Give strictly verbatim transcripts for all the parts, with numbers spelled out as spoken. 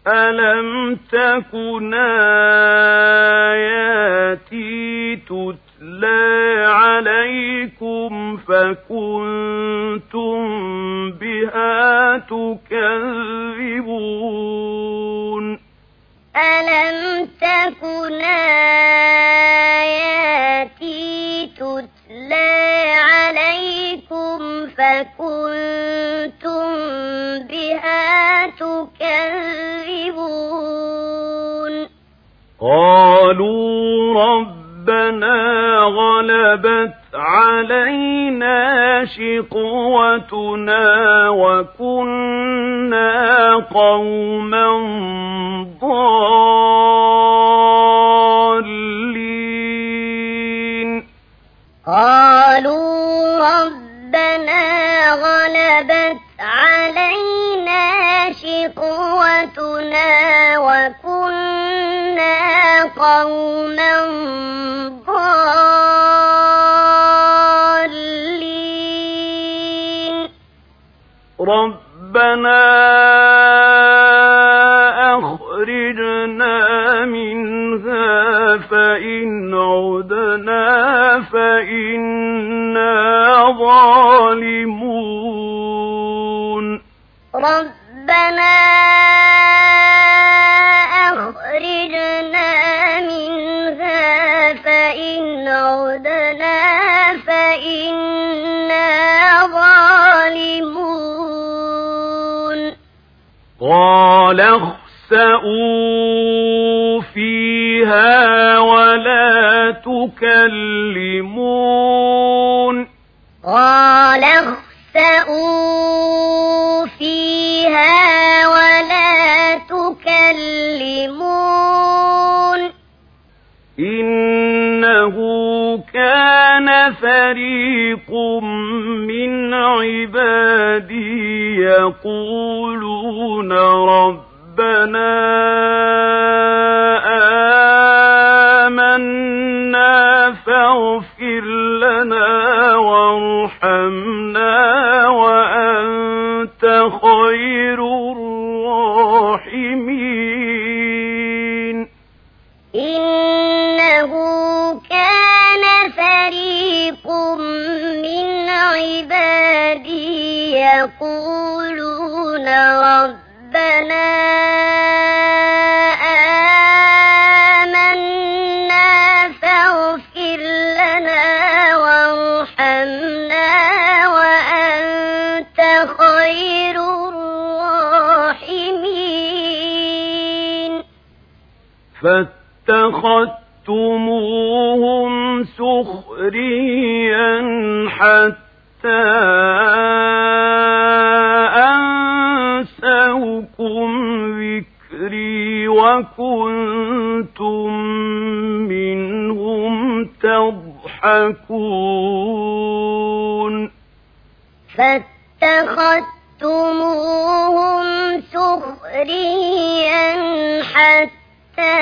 ألم تكن آياتي تتلى عليكم فكنتم بها تكذبون ألم تكن آياتي تتلى عليكم فكنتم بها تكذبون قالوا ربنا غلبت علينا شقوتنا وكنا قوما ضالين قالوا ربنا غلبت علينا شقوتنا وكنا قوما ضالين ربنا أخرجنا منها فإن عدنا فإنا ظالمون ربنا أخرجنا منها فإن عدنا فإنا ظالمون قال اخسئوا فيها ولا تكلمون قال اخسئوا فيها ولا تكلمون إنه كان فريق من عبادي يقولون ربنا آمنا فاغفر لنا وارحمنا وأنت خير الراحمين إنه كان فريق من عبادي يقولون ربنا آمنا فاغفر لنا وارحمنا وأنت خير الراحمين فاتخذتموهم سخريا حتى أنسوكم ذكري وكنتم منهم تضحكون فاتخذتموهم سخريا حتى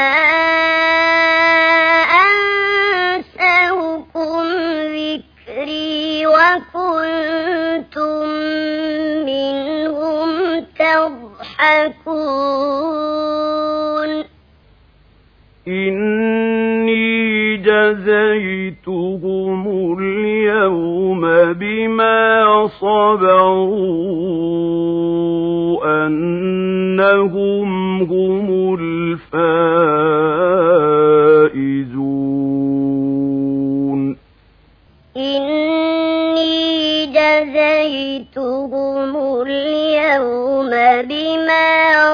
أنسوكم ذكري وكنتم منهم تضحكون إني جزيتهم اليوم بما صبروا أنهم هم الفائزون إني جزيتهم اليوم بما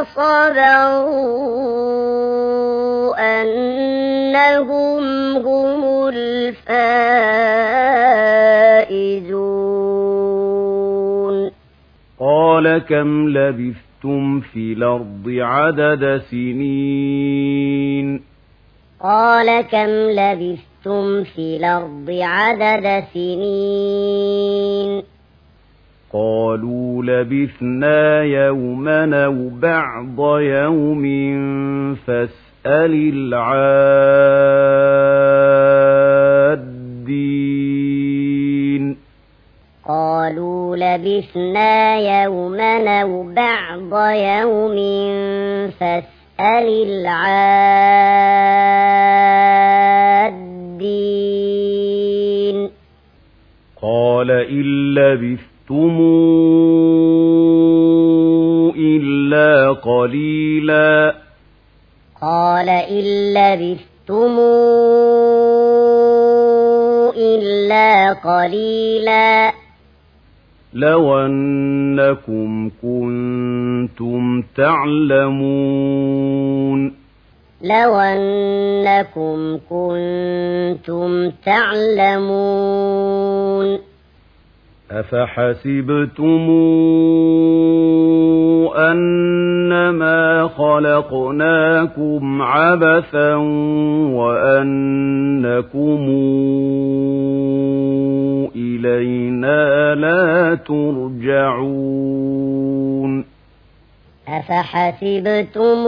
صبروا أنهم هم الفائزون قال كم لبثتم في الأرض عدد سنين قال كم لبثتم في الأرض عدد سنين قالوا لبثنا يوما أو بعض يوم فاسأل العادين قالوا لبثنا يوما أو بعض يوم فاسأل العادين قال إن لبثتم إلا قليلا قال إن لبثتم إلا قليلا لو أنكم كنتم تعلمون لو أنكم كنتم تعلمون أفحسبتم أنما خلقناكم عبثا وأنكم إلينا لا ترجعون أفحسبتم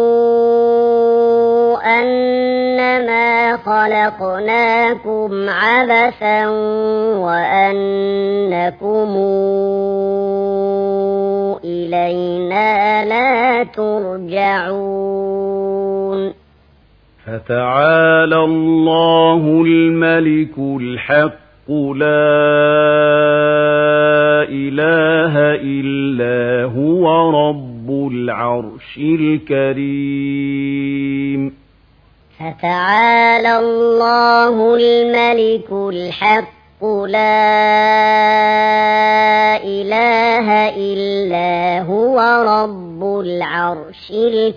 أنما خلقناكم عبثا وأنكم إلينا لا ترجعون فتعالى الله الملك الحق لا إله إلا هو رب العرش الكريم فتعالى الله الملك الحق لا إله إلا هو رب العرش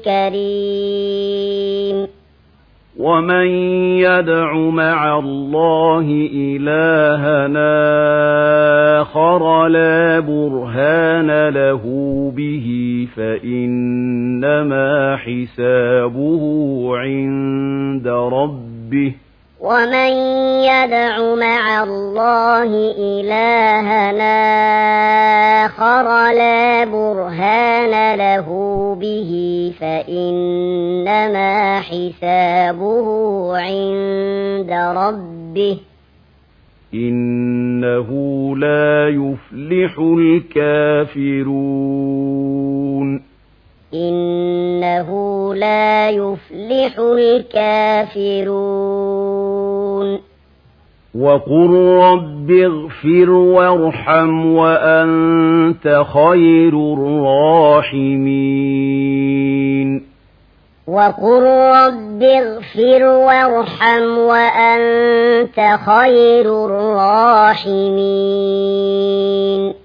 الكريم ومن يدع مع الله إلهنا آخر لا برهان له به فإنما حسابه عند ربه ومن يدع مع الله إلهنا آخر لا برهان له به فإنما حسابه عند ربه إنه لا يفلح الكافرون إنه لا يفلح الكافرون وقل رب اغفر وارحم وأنت خير الراحمين وقل رب اغفر وارحم وأنت خير الراحمين